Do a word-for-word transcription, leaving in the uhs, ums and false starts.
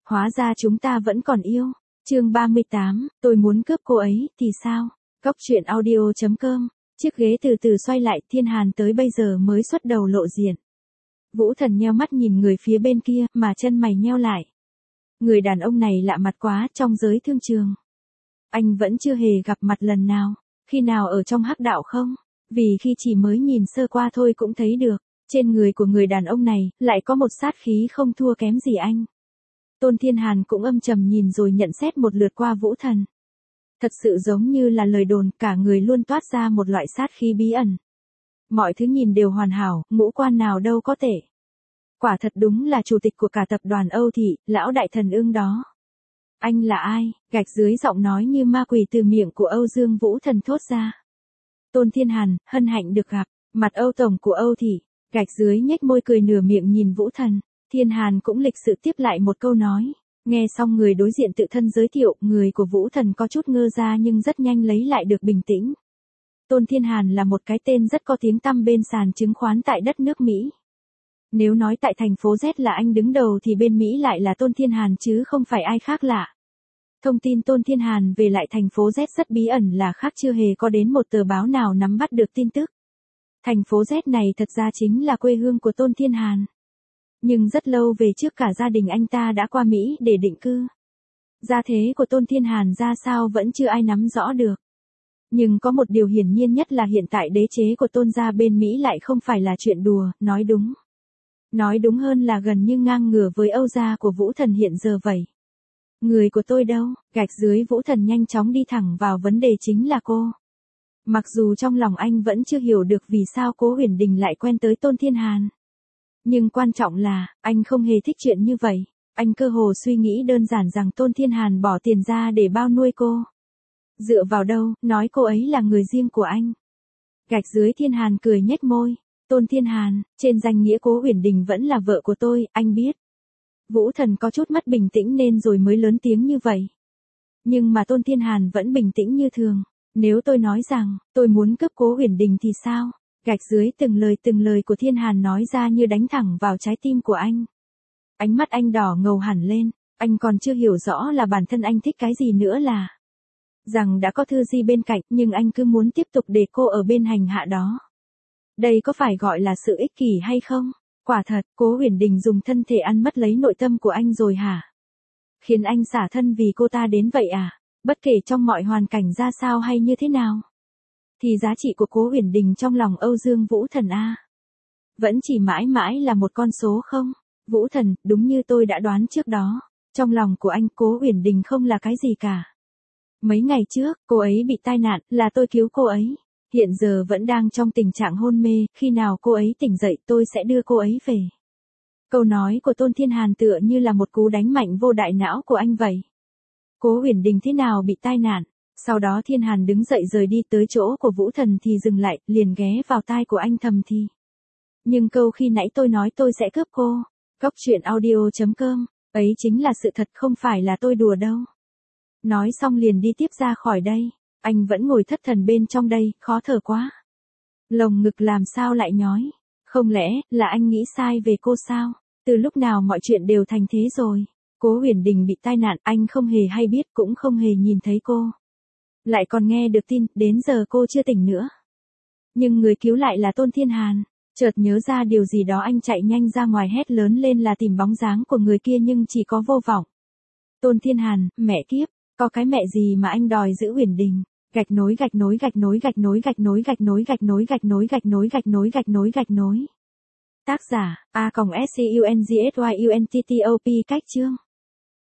Hóa ra chúng ta vẫn còn yêu. Chương ba mươi tám, tôi muốn cướp cô ấy thì sao? Cóc truyện audio chấm com. Chiếc ghế từ từ xoay lại, Thiên Hàn tới bây giờ mới xuất đầu lộ diện. Vũ Thần nheo mắt nhìn người phía bên kia, mà chân mày nheo lại. Người đàn ông này lạ mặt quá, trong giới thương trường. Anh vẫn chưa hề gặp mặt lần nào. Khi nào ở trong hắc đạo không? Vì khi chỉ mới nhìn sơ qua thôi cũng thấy được. Trên người của người đàn ông này, lại có một sát khí không thua kém gì anh. Tôn Thiên Hàn cũng âm trầm nhìn rồi nhận xét một lượt qua Vũ Thần. Thật sự giống như là lời đồn, cả người luôn toát ra một loại sát khí bí ẩn. Mọi thứ nhìn đều hoàn hảo, ngũ quan nào đâu có tệ. Quả thật đúng là chủ tịch của cả tập đoàn Âu Thị, lão đại thần ưng đó. Anh là ai? Gạch dưới giọng nói như ma quỷ từ miệng của Âu Dương Vũ Thần thốt ra. Tôn Thiên Hàn, hân hạnh được gặp, mặt Âu Tổng của Âu Thị. Gạch dưới nhếch môi cười nửa miệng nhìn Vũ Thần. Thiên Hàn cũng lịch sự tiếp lại một câu nói. Nghe xong người đối diện tự thân giới thiệu, người của Vũ Thần có chút ngơ ra nhưng rất nhanh lấy lại được bình tĩnh. Tôn Thiên Hàn là một cái tên rất có tiếng tăm bên sàn chứng khoán tại đất nước Mỹ. Nếu nói tại thành phố Z là anh đứng đầu thì bên Mỹ lại là Tôn Thiên Hàn chứ không phải ai khác lạ. Thông tin Tôn Thiên Hàn về lại thành phố Z rất bí ẩn là khác chưa hề có đến một tờ báo nào nắm bắt được tin tức. Thành phố Z này thật ra chính là quê hương của Tôn Thiên Hàn. Nhưng rất lâu về trước cả gia đình anh ta đã qua Mỹ để định cư. Gia thế của Tôn Thiên Hàn ra sao vẫn chưa ai nắm rõ được. Nhưng có một điều hiển nhiên nhất là hiện tại đế chế của Tôn gia bên Mỹ lại không phải là chuyện đùa, nói đúng. Nói đúng hơn là gần như ngang ngửa với Âu gia của Vũ Thần hiện giờ vậy. Người của tôi đâu? Gạch dưới Vũ Thần nhanh chóng đi thẳng vào vấn đề chính là cô. Mặc dù trong lòng anh vẫn chưa hiểu được vì sao Cố Huyền Đình lại quen tới Tôn Thiên Hàn. Nhưng quan trọng là, anh không hề thích chuyện như vậy. Anh cơ hồ suy nghĩ đơn giản rằng Tôn Thiên Hàn bỏ tiền ra để bao nuôi cô. Dựa vào đâu, nói cô ấy là người riêng của anh. Gạch dưới Thiên Hàn cười nhếch môi. Tôn Thiên Hàn, trên danh nghĩa Cố Huyền Đình vẫn là vợ của tôi, anh biết. Vũ Thần có chút mất bình tĩnh nên rồi mới lớn tiếng như vậy. Nhưng mà Tôn Thiên Hàn vẫn bình tĩnh như thường. Nếu tôi nói rằng, tôi muốn cướp Cố Huyền Đình thì sao? Gạch dưới từng lời từng lời của Thiên Hàn nói ra như đánh thẳng vào trái tim của anh. Ánh mắt anh đỏ ngầu hẳn lên, anh còn chưa hiểu rõ là bản thân anh thích cái gì nữa là. Rằng đã có Thư Di bên cạnh nhưng anh cứ muốn tiếp tục để cô ở bên hành hạ đó. Đây có phải gọi là sự ích kỷ hay không? Quả thật, Cố Huyền Đình dùng thân thể ăn mất lấy nội tâm của anh rồi hả? Khiến anh xả thân vì cô ta đến vậy à? Bất kể trong mọi hoàn cảnh ra sao hay như thế nào. Thì giá trị của Cố Huyền Đình trong lòng Âu Dương Vũ Thần a vẫn chỉ mãi mãi là một con số không? Vũ Thần, đúng như tôi đã đoán trước đó. Trong lòng của anh Cố Huyền Đình không là cái gì cả. Mấy ngày trước, cô ấy bị tai nạn, là tôi cứu cô ấy. Hiện giờ vẫn đang trong tình trạng hôn mê, khi nào cô ấy tỉnh dậy tôi sẽ đưa cô ấy về. Câu nói của Tôn Thiên Hàn tựa như là một cú đánh mạnh vô đại não của anh vậy. Cố Huyền Đình thế nào bị tai nạn? Sau đó Thiên Hàn đứng dậy rời đi tới chỗ của Vũ Thần thì dừng lại, liền ghé vào tai của anh thầm thì. Nhưng câu khi nãy tôi nói tôi sẽ cướp cô. Cóc truyện audio chấm com, ấy chính là sự thật không phải là tôi đùa đâu. Nói xong liền đi tiếp ra khỏi đây. Anh vẫn ngồi thất thần bên trong đây, khó thở quá. Lồng ngực làm sao lại nhói? Không lẽ là anh nghĩ sai về cô sao? Từ lúc nào mọi chuyện đều thành thế rồi? Cố Huyền Đình bị tai nạn, anh không hề hay biết cũng không hề nhìn thấy cô. Lại còn nghe được tin, đến giờ cô chưa tỉnh nữa. Nhưng người cứu lại là Tôn Thiên Hàn. Chợt nhớ ra điều gì đó anh chạy nhanh ra ngoài hét lớn lên là tìm bóng dáng của người kia nhưng chỉ có vô vọng. Tôn Thiên Hàn, mẹ kiếp, có cái mẹ gì mà anh đòi giữ Huyền Đình? Gạch nối gạch nối gạch nối gạch nối gạch nối gạch nối gạch nối gạch nối gạch nối gạch nối gạch nối gạch nối. Tác giả, A S C U N G S Y U N T T O P cách chương.